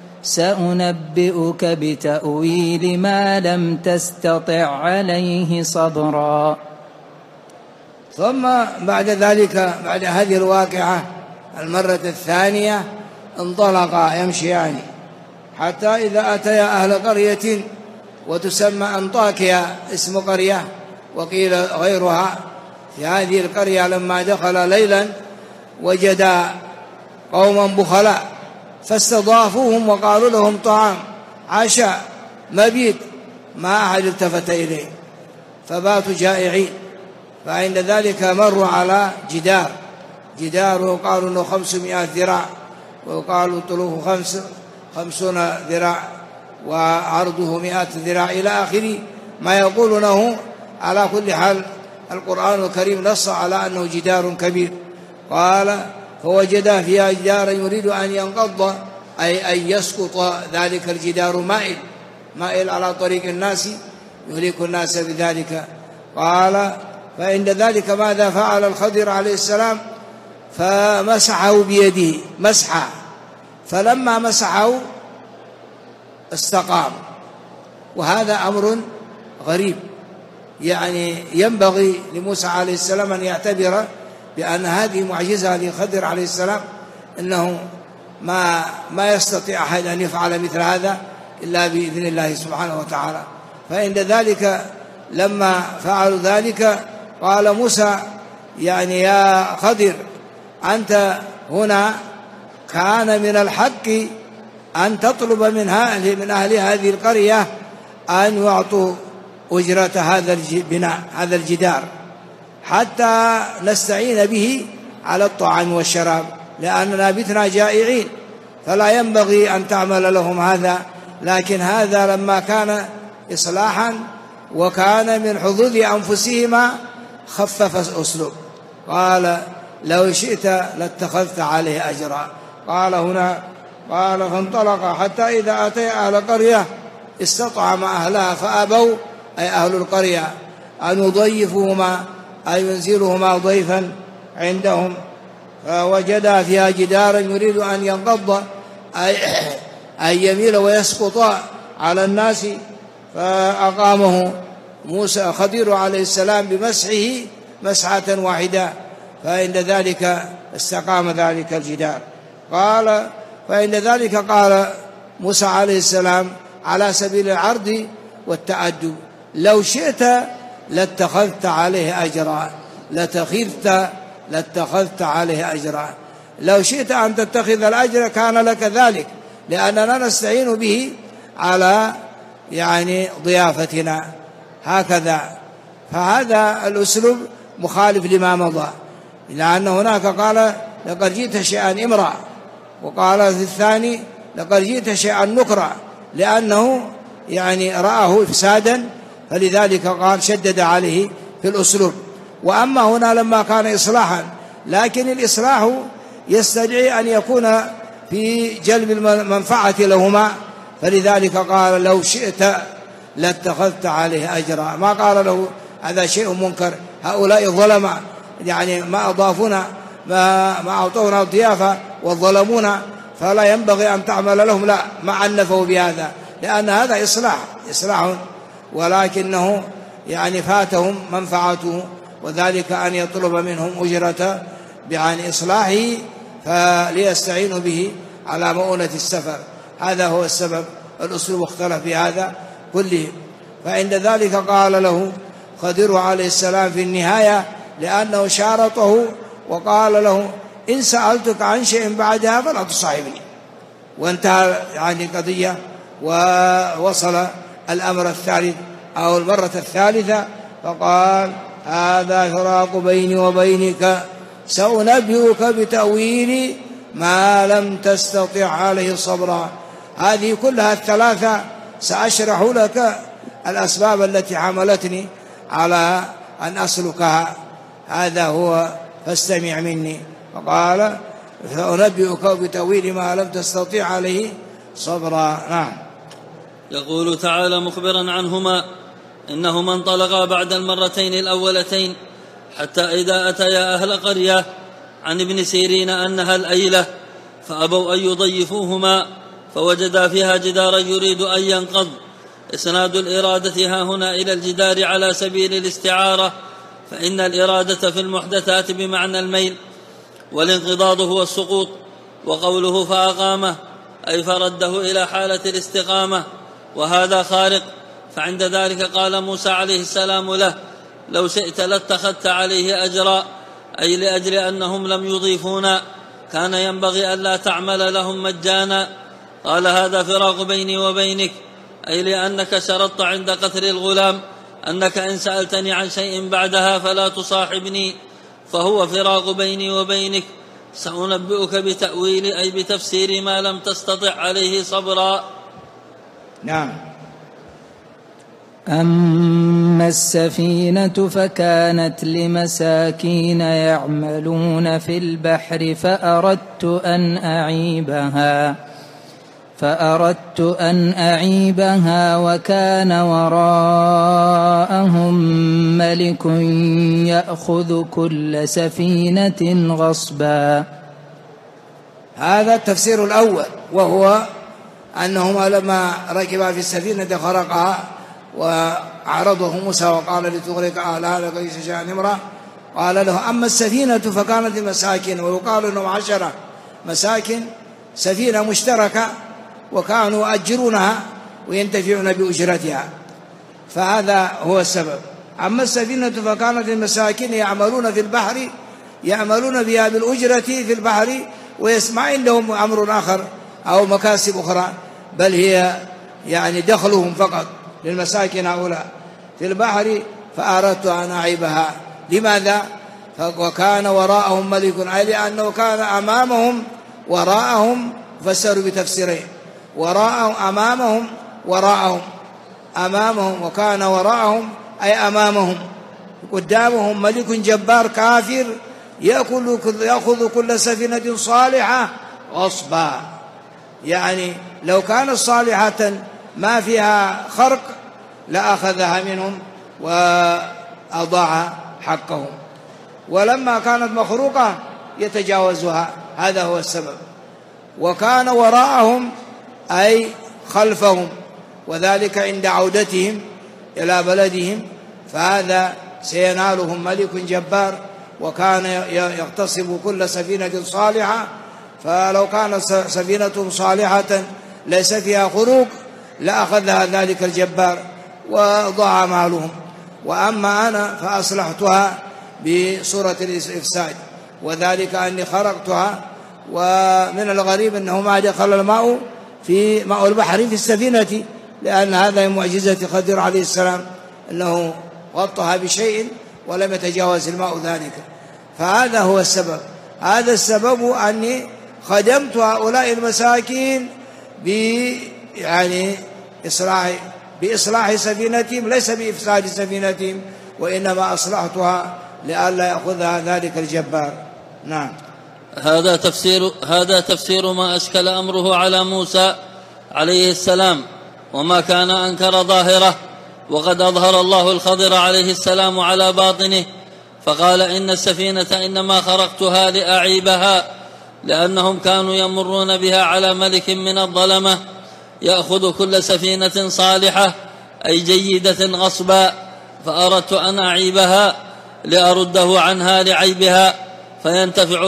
سأنبئك بتأويل ما لم تستطع عليه صبرا. ثم بعد ذلك، بعد هذه الواقعة المرة الثانية، انطلقا يمشيان حتى إذا أتيا أهل قرية، وتسمى أنطاكيا اسم قرية وقيل غيرها. في هذه القرية لما دخل ليلا وجد قوما بخلاء فاستضافوهم وقالوا لهم طعام عشاء مبيت، ما أحد التفت إليه، فباتوا جائعين. فعند ذلك مروا على جدار وقالوا أنه 500 ذراع، وقالوا طوله 50 ذراع، وعرضه 100 ذراع، إلى آخر ما يقولونه. على كل حال القرآن الكريم نص على أنه جدار كبير. قال: فوجدا فيها جدارا يريد أن ينقض، أي أن يسقط ذلك الجدار، مائل على طريق الناس، يهلك الناس بذلك. قال: فعند ذلك ماذا فعل الخضر عليه السلام؟ فمسحه بيده مسحا، فلما مسحه استقام. وهذا أمر غريب، يعني ينبغي لموسى عليه السلام أن يعتبر بأن هذه معجزة للخضر عليه السلام، إنه ما يستطيع أحد أن يفعل مثل هذا إلا بإذن الله سبحانه وتعالى. فعند ذلك لما فعلوا ذلك قال موسى: يعني يا خضر، أنت هنا كان من الحق أن تطلب من أهل هذه القرية أن يعطوا أجرة هذا البناء، هذا الجدار، حتى نستعين به على الطعام والشراب، لأننا بتنا جائعين، فلا ينبغي أن تعمل لهم هذا. لكن هذا لما كان إصلاحا وكان من حظوظ أنفسهما خفف الأسلوب. قال: لو شئت لاتخذت عليه أجرا. قال هنا فانطلق حتى إذا أتي أهل قرية استطعم أهلها فأبوا، أي أهل القرية، أن يضيفوهما، أي ينزلهما ضيفا عندهم. فوجدا فيها جدارا يريد أن ينقض، أي يميل ويسقط على الناس، فأقامه موسى خضر عليه السلام بمسحه مسحة واحدة، فعند ذلك استقام ذلك الجدار. قال: فعند ذلك قال موسى عليه السلام على سبيل العرض والتأدب: لو شئت لاتخذت عليه أجرا، لاتخذت عليه أجرا. لو شئت أن تتخذ الأجر كان لك ذلك، لأننا نستعين به على يعني ضيافتنا هكذا. فهذا الأسلوب مخالف لما مضى، لأن هناك قال: لقد جئت شيئا إمرا، وقال في الثاني: لقد جئت شيئا نكرا، لأنه يعني رآه إفسادا، فلذلك قال شدد عليه في الأسلوب. وأما هنا لما كان إصلاحا، لكن الإصلاح يستدعي أن يكون في جلب المنفعة لهما، فلذلك قال لو شئت لاتخذت عليه أجرا، ما قال له هذا شيء منكر، هؤلاء الظلمة يعني ما أضافونا ما أعطونا الضيافة والظلمونا، فلا ينبغي أن تعمل لهم، لا، ما عنفوا بهذا، لأن هذا إصلاح، ولكنه يعني فاتهم منفعته، وذلك أن يطلب منهم أجرة عن إصلاحه فليستعينوا به على مؤونة السفر. هذا هو السبب، الأسلوب اختلف في هذا كله. فعند ذلك قال له خضر عليه السلام في النهاية، لأنه شارطه وقال له إن سألتك عن شيء بعدها فلا تصاحبني، وانتهى يعني قضية. ووصل الأمر الثالث أو المرة الثالثة، فقال هذا فراق بيني وبينك، سأنبئك بتأويل ما لم تستطع عليه صبرا. هذه كلها الثلاثة سأشرح لك الأسباب التي حملتني على أن أسلكها، هذا هو، فاستمع مني. فقال سأنبئك بتأويل ما لم تستطع عليه صبرا. نعم. يقول تعالى مخبرا عنهما إنهما انطلقا بعد المرتين الأولتين حتى إذا أتيا أهل قرية عن ابن سيرين أنها الأيلة، فأبوا أن يضيفوهما، فوجدا فيها جدارا يريد أن ينقض. إسناد الإرادة ها هنا إلى الجدار على سبيل الاستعارة، فإن الإرادة في المحدثات بمعنى الميل، والانقضاض هو السقوط. وقوله فأقامه أي فرده إلى حالة الاستقامة، وهذا خارق. فعند ذلك قال موسى عليه السلام له لو شئت لاتخذت عليه أجرا، أي لأجل أنهم لم يضيفونا، كان ينبغي ألا تعمل لهم مجانا. قال هذا فراق بيني وبينك، أي لأنك شرطت عند قتل الغلام أنك إن سألتني عن شيء بعدها فلا تصاحبني، فهو فراق بيني وبينك. سأنبئك بتأويل أي بتفسير ما لم تستطع عليه صبرا. نعم. أما السفينة فكانت لمساكين يعملون في البحر فأردت أن أعيبها وكان وراءهم ملك يأخذ كل سفينة غصبا. هذا التفسير الأول، وهو أنهما لما ركبا في السفينة خرقها وعرضه موسى وقال لتغرق أهلها ليس شيئا امرأة، قال له أما السفينة فكانت مساكن، ويقال أنهم 10 مساكن، سفينة مشتركة، وكانوا يؤجرونها وينتفعون بأجرتها، فهذا هو السبب. أما السفينة فكانت المساكين يعملون في البحر، يعملون بها بالأجرة في البحر، ويسمع عندهم أمر آخر أو مكاسب أخرى، بل هي يعني دخلهم فقط للمساكين هؤلاء في البحر. فأردت أن أعيبها. لماذا؟ وكان وراءهم ملك، أي لأنه كان أمامهم وراءهم، فسروا بتفسيرين، وراءهم أمامهم وكان وراءهم أي أمامهم، قدامهم ملك جبار كافر يأخذ كل سفينة صالحة غصبا. يعني لو كانت صالحة ما فيها خرق لأخذها منهم وأضاع حقهم، ولما كانت مخروقة يتجاوزها، هذا هو السبب. وكان وراءهم أي خلفهم، وذلك عند عودتهم إلى بلدهم، فهذا سينالهم ملك جبار، وكان يغتصب كل سفينة صالحة، فلو كانت سفينة صالحة ليس فيها خروق لأخذها ذلك الجبار وضاع مالهم. وأما أنا فأصلحتها بصورة الإفساد، وذلك أني خرقتها. ومن الغريب أنه ما دخل الماء في ماء البحر في السفينة، لأن هذا من معجزة خضر عليه السلام، أنه غطها بشيء ولم يتجاوز الماء ذلك. فهذا هو السبب، هذا السبب أني خدمت هؤلاء المساكين بإصلاح سفينتهم، ليس بإفساد سفينتهم، وإنما أصلحتها لئلا يأخذها ذلك الجبار. نعم. هذا تفسير ما أشكل أمره على موسى عليه السلام، وما كان أنكر ظاهره، وقد أظهر الله الخضر عليه السلام على باطنه، فقال إن السفينة إنما خرقتها لأعيبها، لأنهم كانوا يمرون بها على ملك من الظلمة يأخذ كل سفينة صالحة أي جيدة غصبا، فأردت أن أعيبها لأرده عنها لعيبها، فينتفع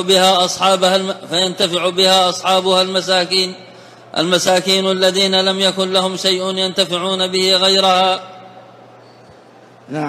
بها أصحابها المساكين الذين لم يكن لهم شيء ينتفعون به غيرها. نعم.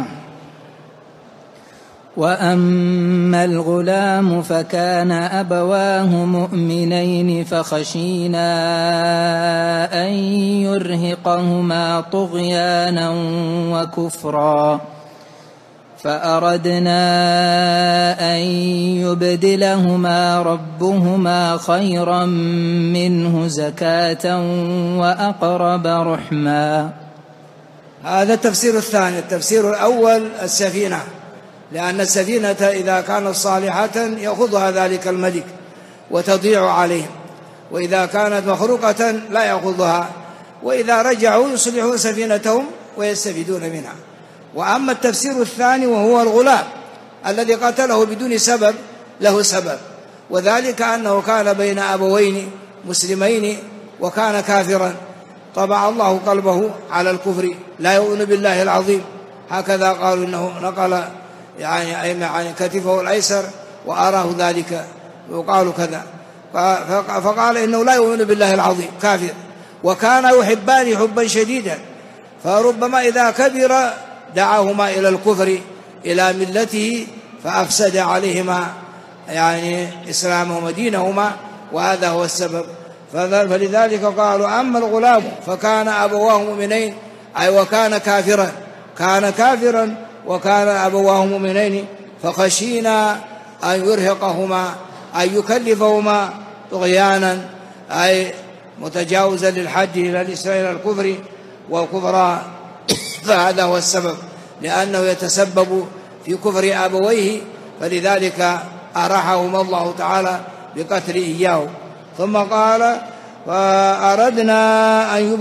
وأما الغلام فكان أبواه مؤمنين فخشينا أن يرهقهما طغيانا وكفرا، فأردنا أن يبدلهما ربهما خيرا منه زكاة وأقرب رحما. هذا التفسير الثاني. التفسير الأول السفينة، لأن السفينة إذا كانت صالحة يأخذها ذلك الملك وتضيع عليهم، وإذا كانت مخروقة لا يأخذها، وإذا رجعوا يصلحون سفينتهم ويستفيدون منها. وأما التفسير الثاني وهو الغلام الذي قتله بدون سبب، له سبب، وذلك أنه كان بين أبوين مسلمين وكان كافرا، طبع الله قلبه على الكفر، لا يؤمن بالله العظيم، هكذا قالوا إنه نقل يعني كتفه الأيسر وأراه ذلك، وقالوا كذا، فقال إنه لا يؤمن بالله العظيم، كافر، وكان يحبان حبا شديدا، فربما إذا كبر دعاهما إلى الكفر إلى ملته، فأفسد عليهما يعني إسلامهما ودينهما، وهذا هو السبب. فلذلك قالوا أما الغلام فكان أبواه مؤمنين، أي وكان كافرا، كان كافرا وكان أبواه مؤمنين، فخشينا أن يرهقهما، أن يكلفهما طغيانا، أي متجاوزا للحد إلى الكفر والكفر، فهذا هو السبب، لأنه يتسبب في كفر أبويه، فلذلك أراحهما الله تعالى بقتل إياه. ثم قال فأردنا أن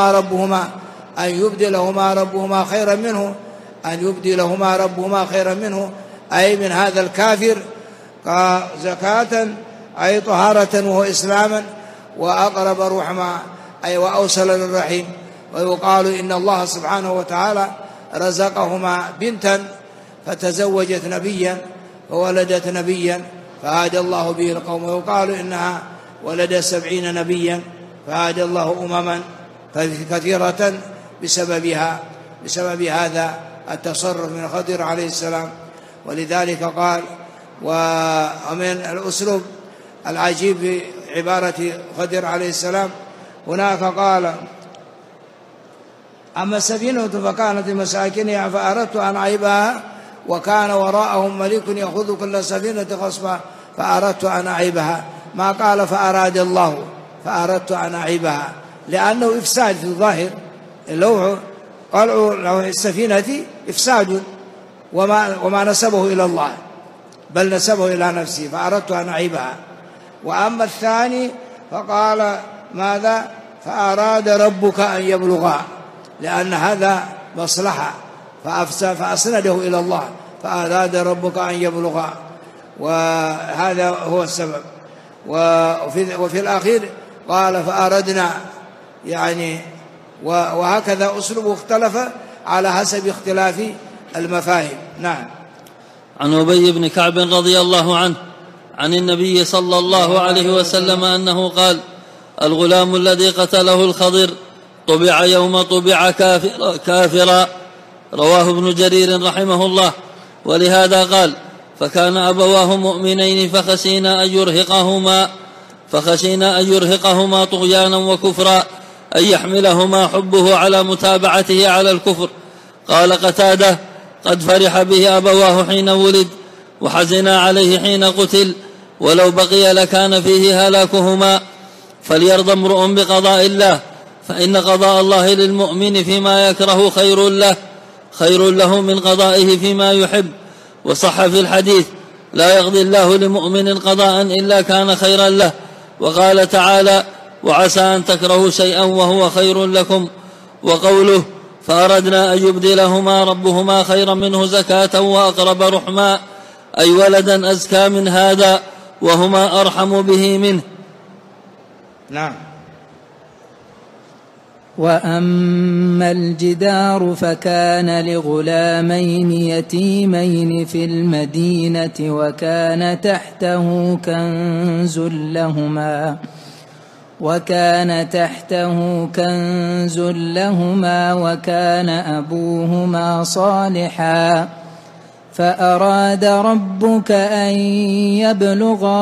يبدلهما ربهما خيرا منه، أن يبدلهما ربهما خيرا منه، أي من هذا الكافر زكاة، أي طهارة وهو إسلاما، وأقرب رحما، أي وأوصل للرحيم. ويقال إن الله سبحانه وتعالى رزقهما بنتا فتزوجت نبيا وولدت نبيا فهدى الله به القوم، ويقال إنها ولدت 70 نبيا فهدى الله أمما كثيرة بسبب هذا التصرف من خضر عليه السلام. ولذلك قال، ومن الأسلوب العجيب في عبارة خضر عليه السلام هناك قال أما السفينة فكانت لمساكنها فأردت أن أعيبها وكان وراءهم ملك يأخذ كل سفينة غصبا فأردت أن أعيبها، ما قال فأراد الله فأردت أن أعيبها، لأنه إفساد في الظاهر. اللوح قلع السفينة إفساد، وما نسبه إلى الله بل نسبه إلى نفسه، فأردت أن أعيبها. وأما الثاني فقال ماذا؟ فأراد ربك أن يبلغا، لأن هذا مصلحة فأسنده إلى الله، فأراد ربك أن يبلغا، وهذا هو السبب. وفي الأخير قال فأردنا، يعني وهكذا أسلوبه اختلف على حسب اختلاف المفاهيم. نعم. عن أبي بن كعب رضي الله عنه عن النبي صلى الله عليه وسلم أنه قال: الغلام الذي قتله الخضر طبع يوم طبع كافرا، رواه ابن جرير رحمه الله. ولهذا قال: فكان أبواه مؤمنين فخشينا أن يرهقهما طغيانا وكفرا، أن يحملهما حبه على متابعته على الكفر. قال قتادة: قد فرح به أبواه حين ولد وحزنا عليه حين قتل، ولو بقي لكان فيه هلاكهما، فليرضى امرؤ بقضاء الله، فإن قضاء الله للمؤمن فيما يكره خير له من قضائه فيما يحب. وصح في الحديث: لا يقضي الله لمؤمن قضاء إلا كان خيرا له. وقال تعالى: وعسى أن تكرهوا شيئا وهو خير لكم. وقوله: فأردنا أن يبدلهما ربهما خيرا منه زكاة وأقرب رحما، أي ولدا أزكى من هذا وهما أرحم به منه. نعم. وأما الجدار فكان لغلامين يتيمين في المدينة وكان تحته كنز لهما وكان أبوهما صالحا، فأراد ربك أن يبلغا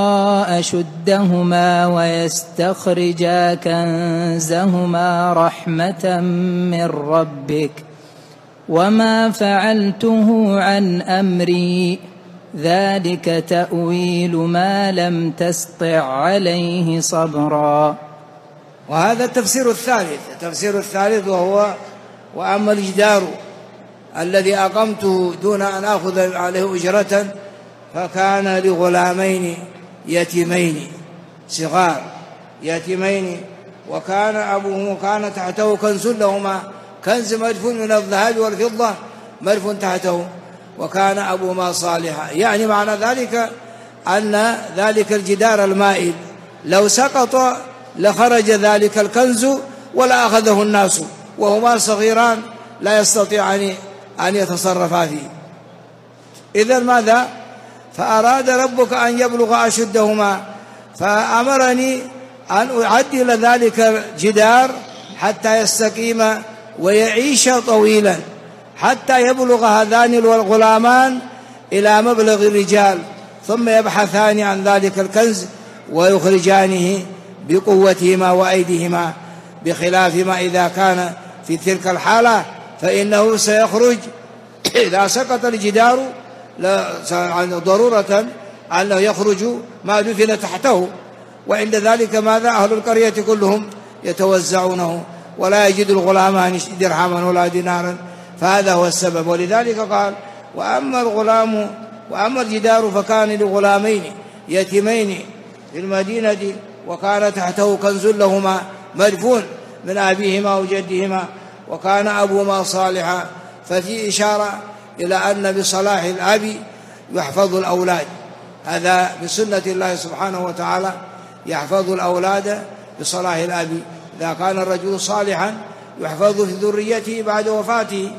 أشدهما ويستخرجا كنزهما رحمة من ربك، وما فعلته عن أمري، ذلك تأويل ما لم تسطع عليه صبرا. وهذا التفسير الثالث وهو: وأما الجدار الذي أقمته دون أن أخذ عليه أجرة فكان لغلامين يتيمين صغار يتيمين، وكان أبوهما كان تحته كنز لهما، كنز مدفون من الذهب والفضة مدفون تحته، وكان أبوهما صالحا. يعني معنى ذلك أن ذلك الجدار المائل لو سقط لخرج ذلك الكنز ولا أخذه الناس، وهما صغيران لا يستطيعان أن يتصرفا فيه. إذن ماذا؟ فأراد ربك أن يبلغ أشدهما، فأمرني أن أعدل ذلك الجدار حتى يستقيم ويعيش طويلا، حتى يبلغ هذان الغلامان إلى مبلغ الرجال، ثم يبحثان عن ذلك الكنز ويخرجانه بقوتهما وأيديهما، بخلاف ما إذا كان في تلك الحالة فإنه سيخرج إذا سقط الجدار ضرورة أنه يخرج ما دفن تحته، وعند ذلك ماذا؟ أهل القرية كلهم يتوزعونه ولا يجد الغلامان درهما ولا دينارا، فهذا هو السبب. ولذلك قال: وأما الجدار فكان لغلامين يتيمين في المدينة وكان تحته كنز لهما مدفون من أبيهما وجدهما وكان أبوهما صالحا. ففي إشارة إلى أن بصلاح الأب يحفظ الأولاد، هذا بسنة الله سبحانه وتعالى، يحفظ الأولاد بصلاح الأب. إذا كان الرجل صالحا يحفظ في ذريته بعد وفاته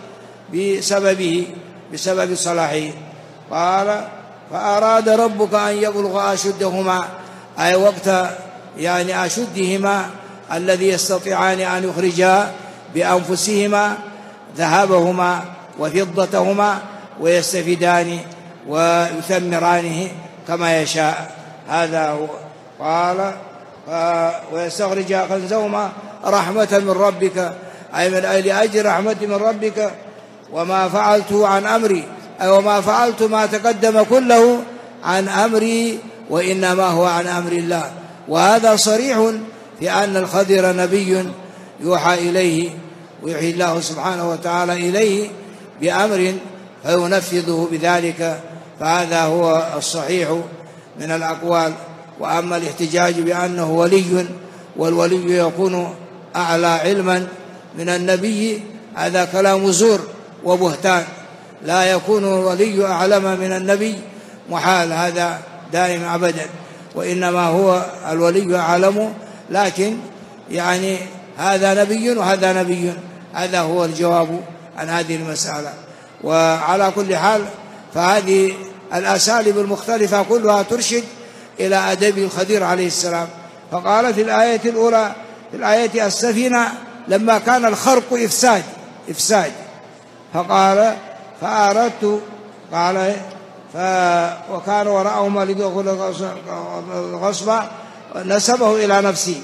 بسبب صلاحه. قال: فأراد ربك أن يبلغ أشدهما، أي وقت يعني أشدهما الذي يستطيعان أن يخرجا بأنفسهما ذهبهما وفضتهما ويستفيدان ويثمرانه كما يشاء. هذا هو. قال: ويستخرج كنزهما رحمة من ربك، أي من أجل رحمة من ربك، وما فعلته عن أمري، أي وما فعلت ما تقدم كله عن أمري، وإنما هو عن أمر الله. وهذا صريح في أن الخضر نبي يوحى إليه ويوحي الله سبحانه وتعالى إليه بأمر فينفذه بذلك، فهذا هو الصحيح من الأقوال. وأما الاحتجاج بأنه ولي والولي يكون أعلى علما من النبي، هذا كلام زور وبهتان، لا يكون الولي أعلم من النبي، محال هذا دائم أبدا، وإنما هو الولي أعلم، لكن يعني هذا نبي وهذا نبي، هذا هو الجواب عن هذه المسألة. وعلى كل حال فهذه الأساليب المختلفة كلها ترشد إلى أدب الخضر عليه السلام. فقال في الآية الأولى، في الآية السفينة لما كان الخرق إفساد، فقال: فأردت، قال: وكان وراءهم ملك غصبا، نسبه إلى نفسي،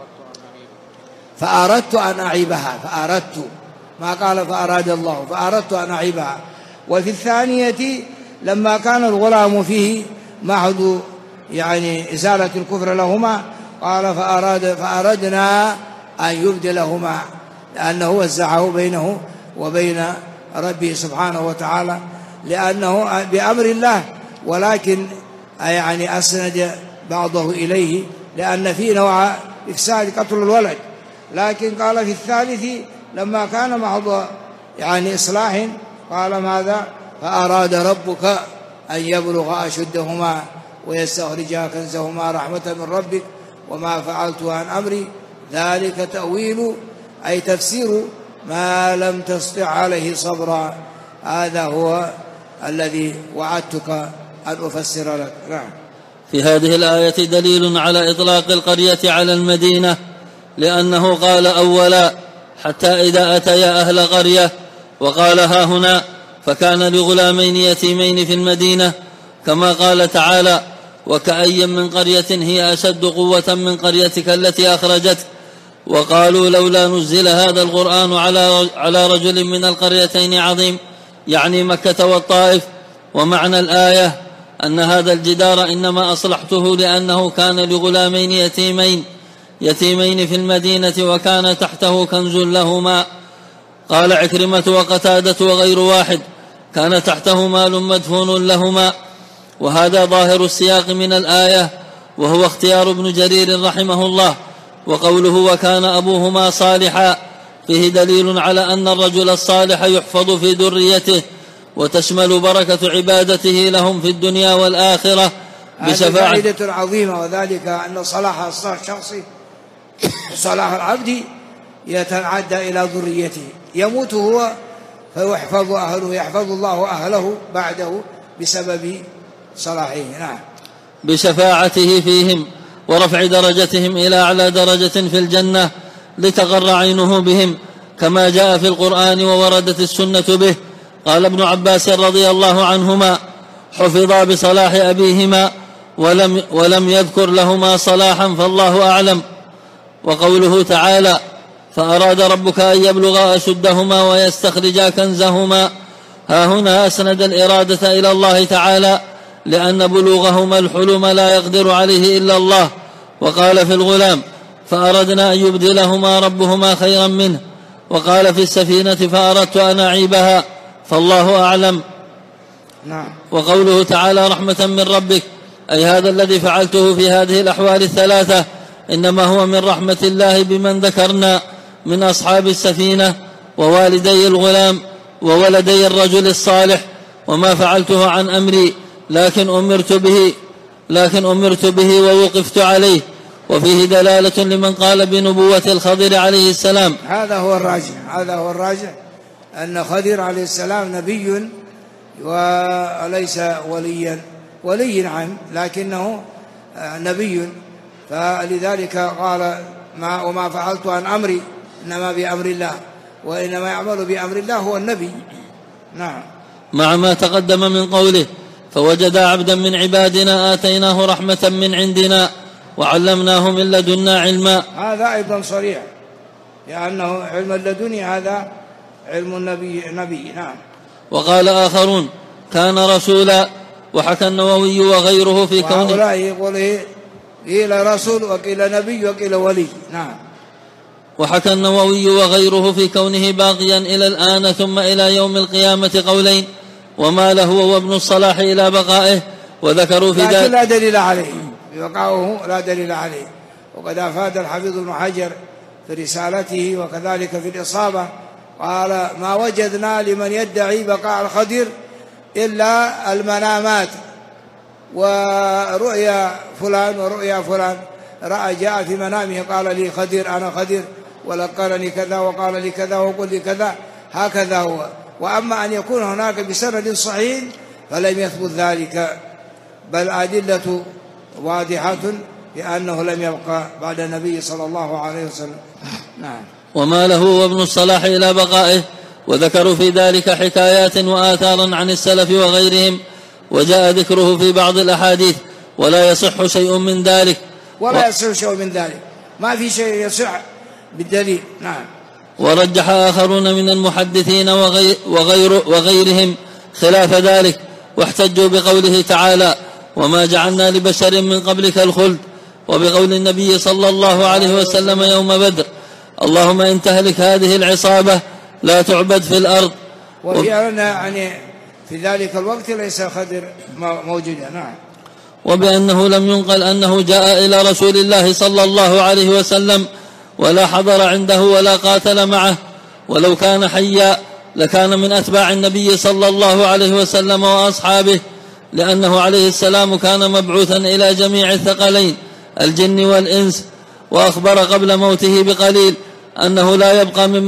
فأردت أن أعيبها، فأردت، ما قال فأراد الله، فأردت أن أعيبها. وفي الثانية لما كان الغلام فيه معهد يعني إزالة الكفر لهما، قال فأردنا أن يبدلهما، لأنه وزعه بينه وبين ربه سبحانه وتعالى، لأنه بأمر الله، ولكن يعني أسند بعضه إليه، لأن فيه نوع إفساد قتل الولد. لكن قال في الثالث لما كان محض يعني إصلاح قال ماذا؟ فأراد ربك أن يبلغ أشدهما ويستخرجا كنزهما رحمة من ربك وما فعلت عن أمري ذلك تأويل أي تفسير ما لم تستطع عليه صبرا. هذا هو الذي وعدتك أن أفسر لك. نعم. في هذه الآية دليل على إطلاق القرية على المدينة، لأنه قال أولا حتى إذا أتيا أهل قرية، وقال ها هنا فكان لغلامين يتيمين في المدينة، كما قال تعالى وكأي من قرية هي أشد قوة من قريتك التي أخرجتك، وقالوا لولا نزل هذا القرآن على رجل من القريتين عظيم، يعني مكة والطائف. ومعنى الآية أن هذا الجدار إنما أصلحته لأنه كان لغلامين يتيمين في المدينة وكان تحته كنز لهما. قال عكرمة وقتادة وغير واحد كان تحته مال مدفون لهما. وهذا ظاهر السياق من الآية، وهو اختيار ابن جرير رحمه الله. وقوله وكان أبوهما صالحا فيه دليل على أن الرجل الصالح يحفظ في ذريته، وتشمل بركة عبادته لهم في الدنيا والآخرة بشفاعة. هذه فائدة عظيمة، وذلك أن صلاح الشخص صلاح العبد يتعدى إلى ذريته، يموت هو فيحفظ أهله، يحفظ الله أهله بعده بسبب صلاحه. نعم. بشفاعته فيهم ورفع درجتهم إلى أعلى درجة في الجنة لتقر عينه بهم، كما جاء في القرآن ووردت السنة به. قال ابن عباس رضي الله عنهما حفظا بصلاح أبيهما ولم يذكر لهما صلاحا فالله أعلم. وقوله تعالى فأراد ربك أن يبلغا أشدهما ويستخرجا كنزهما، ها هنا أسند الإرادة إلى الله تعالى، لأن بلوغهما الحلم لا يقدر عليه إلا الله. وقال في الغلام فأردنا أن يبدلهما ربهما خيرا منه. وقال في السفينة فأردت أن أعيبها فالله أعلم. نعم. وقوله تعالى رحمة من ربك أي هذا الذي فعلته في هذه الأحوال الثلاثة إنما هو من رحمة الله بمن ذكرنا من أصحاب السفينة ووالدي الغلام وولدي الرجل الصالح، وما فعلته عن أمري لكن أمرت به ووقفت عليه. وفيه دلالة لمن قال بنبوة الخضر عليه السلام. هذا هو الراجح أن خضر عليه السلام نبي وليس ولي نعم، لكنه نبي، فلذلك قال وما فعلت عن أمري إنما بأمر الله، وإنما يعمل بأمر الله هو النبي. نعم. مع ما تقدم من قوله فوجد عبدا من عبادنا آتيناه رحمة من عندنا وعلمناه من لدنا علما. هذا أيضا صريح، لأنه علم اللدني هذا علم النبي. نعم. وقال آخرون كان رسولا، وحكى النووي وغيره في كونه وهؤلاء يقول قيل رسول وقيل نبي وقيل ولي. نعم. وحكى النووي وغيره في كونه باقيا إلى الآن ثم إلى يوم القيامة قولين، وما له وابن الصلاح إلى بقائه. وذكروا في ذلك لكن لا دليل عليه، بقاؤه لا دليل عليه. وقد أفاد الحافظ ابن حجر في رسالته وكذلك في الإصابة قال ما وجدنا لمن يدعي بقاء الخضر إلا المنامات ورؤيا فلان ورؤيا فلان، رأى جاء في منامه قال لي خضر أنا خضر ولقرني كذا وقال لي كذا وقل لي كذا، هكذا هو. وأما أن يكون هناك بسند صحيح فلم يثبت ذلك، بل أدلة واضحة بأنه لم يبقى بعد النبي صلى الله عليه وسلم. نعم. وما له وابن الصلاح إلى بقائه. وذكروا في ذلك حكايات وآثارا عن السلف وغيرهم، وجاء ذكره في بعض الأحاديث، ولا يصح شيء من ذلك. ما في شيء يصح بالدليل. نعم. ورجح آخرون من المحدثين وغيرهم خلاف ذلك، واحتجوا بقوله تعالى وما جعلنا لبشر من قبلك الخلد، وبقول النبي صلى الله عليه وسلم يوم بدر: اللهم إن تهلك هذه العصابة لا تعبد في الأرض. وفي يعني في ذلك الوقت ليس خضر موجودا. نعم. وبأنه لم ينقل أنه جاء إلى رسول الله صلى الله عليه وسلم ولا حضر عنده ولا قاتل معه، ولو كان حيا لكان من أتباع النبي صلى الله عليه وسلم وأصحابه، لأنه عليه السلام كان مبعوثا إلى جميع الثقلين الجن والإنس، وأخبر قبل موته بقليل أنه لا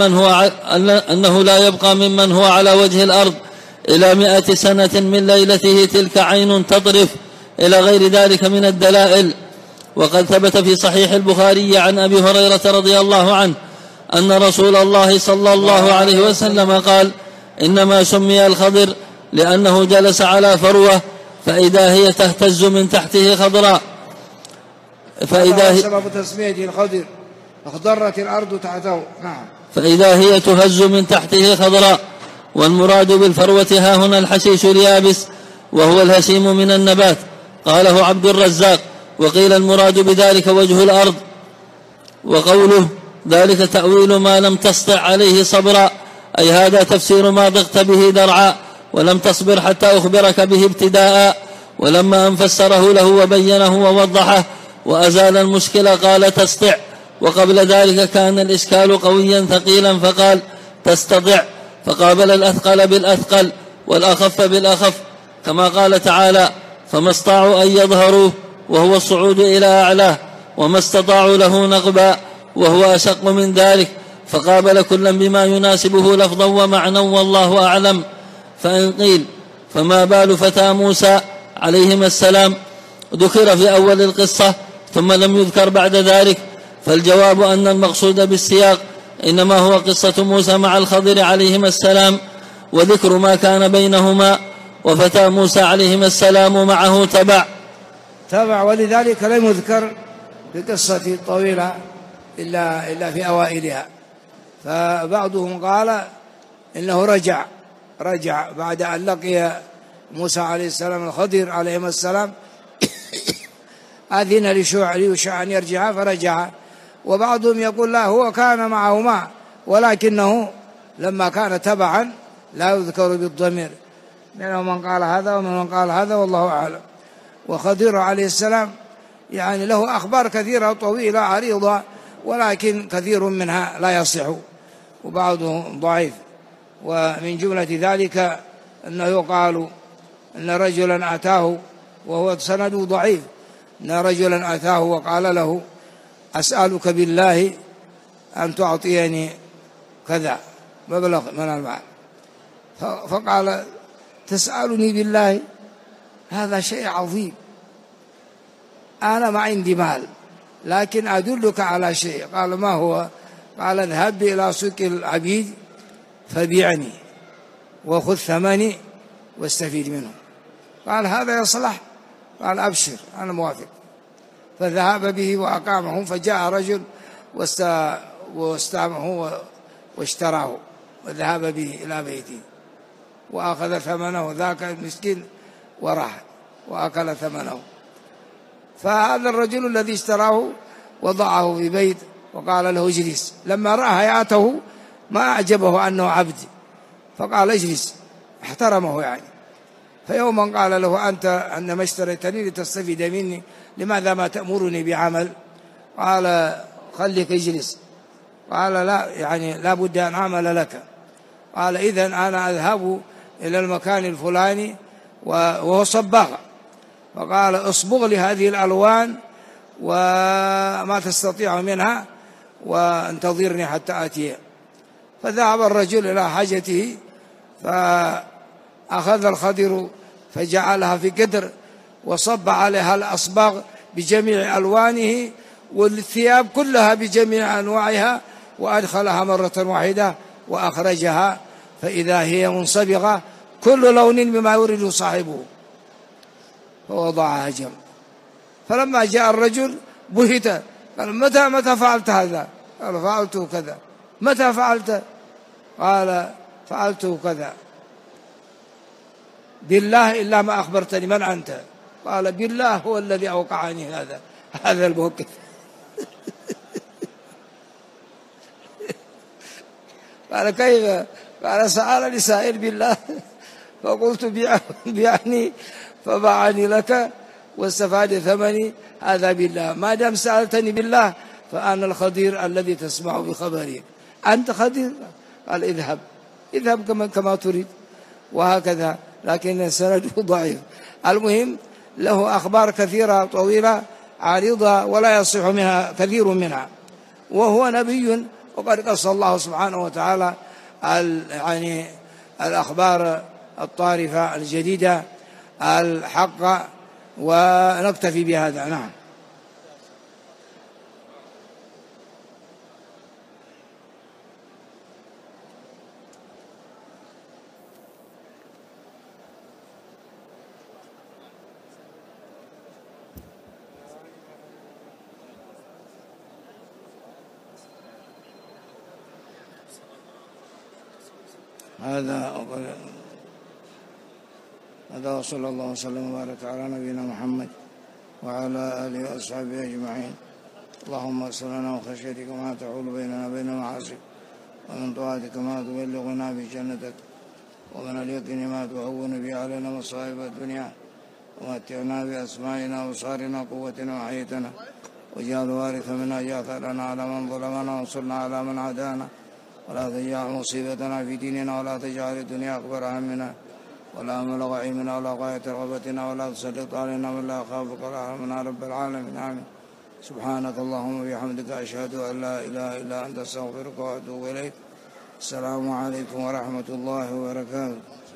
يبقى ممن هو على وجه الأرض إلى 100 سنة من ليلته تلك عين تطرف، إلى غير ذلك من الدلائل. وقد ثبت في صحيح البخاري عن أبي هريرة رضي الله عنه أن رسول الله صلى الله عليه وسلم قال: إنما سمي الخضر لأنه جلس على فروة فإذا هي تهتز من تحته خضراء. سبب تسميته الخضر اخضرت الأرض تحته. نعم. فإذا هي تهز من تحته خضراء. والمراد بالفروة ها هنا الحشيش اليابس، وهو الهشيم من النبات. قاله عبد الرزاق. وقيل المراد بذلك وجه الأرض. وقوله ذلك تأويل ما لم تسطع عليه صبرا، أي هذا تفسير ما ضغت به درعا ولم تصبر حتى أخبرك به ابتداء. ولما أن فسره له وبينه ووضحه وأزال المشكلة قال تسطع. وقبل ذلك كان الإشكال قويا ثقيلا فقال تستطع، فقابل الأثقل بالأثقل والأخف بالأخف، كما قال تعالى: فما استطاعوا أن يظهروه وهو الصعود إلى أعلاه، وما استطاعوا له نقبا وهو أشق من ذلك، فقابل كلا بما يناسبه لفظا ومعنى، والله أعلم. فإن قيل فما بال فتى موسى عليهما السلام ذكر في أول القصة ثم لم يذكر بعد ذلك، فالجواب أن المقصود بالسياق إنما هو قصة موسى مع الخضر عليهما السلام، وذكر ما كان بينهما، وفتى موسى عليهما السلام معه تبع، ولذلك لم يذكر في قصة طويلة إلا في أوائلها. فبعضهم قال إنه رجع بعد أن لقي موسى عليه السلام الخضر عليهما السلام أذن ليوشع أن يرجع فرجع. وبعضهم يقول لا، هو كان معهما ولكنه لما كان تبعا لا يذكر بالضمير. منهم من قال هذا ومن قال هذا، والله أعلم. وخضر عليه السلام يعني له أخبار كثيرة طويلة عريضة، ولكن كثير منها لا يصح وبعضه ضعيف. ومن جملة ذلك أنه يقال أن رجلا أتاه، وهو سند ضعيف، أن رجلا أتاه وقال له: أسألك بالله أن تعطيني كذا مبلغ من المال. فقال: تسألني بالله؟ هذا شيء عظيم، أنا ما عندي مال لكن أدلك على شيء. قال: ما هو؟ قال: اذهب إلى سوق العبيد فبيعني وخذ ثمني واستفيد منه. قال: هذا يصلح؟ قال: أبشر أنا موافق. فذهب به وأقامه، فجاء رجل واستعمه واشتراه وذهب به إلى بيته وأخذ ثمنه. ذاك المسكين وراح وأكل ثمنه. فهذا الرجل الذي اشتراه وضعه في بيت وقال له: اجلس. لما رأى هيئته ما أعجبه أنه عبد، فقال: اجلس، احترمه يعني. فيوما قال له: أنت عندما اشتريتني لتستفيد مني، لماذا ما تأمرني بعمل؟ قال: خليك اجلس. قال: لا، يعني لا بد أن أعمل لك. قال: إذن أنا أذهب إلى المكان الفلاني، وهو صباغ. فقال: اصبغ لي هذه الألوان وما تستطيع منها وانتظرني حتى آتي. فذهب الرجل إلى حاجته، فأخذ الخضر فجعلها في قدر وصب عليها الأصباغ بجميع ألوانه والثياب كلها بجميع أنواعها، وأدخلها مرة واحدة وأخرجها، فإذا هي منصبغة كل لون بما يريد صاحبه، فوضعها جنب. فلما جاء الرجل بهت، قال: متى فعلت هذا؟ قال: فعلته كذا. متى فعلت؟ قال: فعلته كذا. بالله إلا ما أخبرتني، من أنت؟ قال: بالله هو الذي أوقعني هذا الموقف. قال كيف؟ قال سألني سائل بالله فقلت بيعني فباعني لك واستفاد ثمني، هذا بالله. ما دام سألتني بالله فأنا الخضير الذي تسمع بخبري، أنت خضير. قال اذهب كما تريد، وهكذا. لكن السند ضعيف. المهم له أخبار كثيرة طويلة عريضة ولا يصح منها كثير منها، وهو نبي، وقد قص الله سبحانه وتعالى يعني الأخبار الطارفة الجديدة الحق، ونكتفي بهذا. نعم. هذا وصلى الله وسلم وبارك على نبينا محمد وعلى آله وأصحابه أجمعين. اللهم اغفر لنا من خشيتك ما تحول بيننا وبين معاصيك، ومن طاعتك ما تبلغنا بجنتك، ومن اليقين ما تهون به علينا مصائب الدنيا، ومتعنا بأسمائنا وأبصارنا قوتنا وحياتنا، واجعل الوارث منا، اجعل ثأرنا على من ظلمنا، وانصرنا على من عادانا، ولا تجعل مصيبتنا في ديننا، ولا تجعل الدنيا أكبر همنا ولا مبلغ علمنا ولا غاية رغبتنا، ولا تسلط علينا من لا يخافك ولا يرحمنا رب العالمين. آمين. سبحانك اللهم وبحمدك، أشهد أن لا إله إلا أنت، أستغفرك وأتوب إليك. السلام عليكم ورحمة الله وبركاته.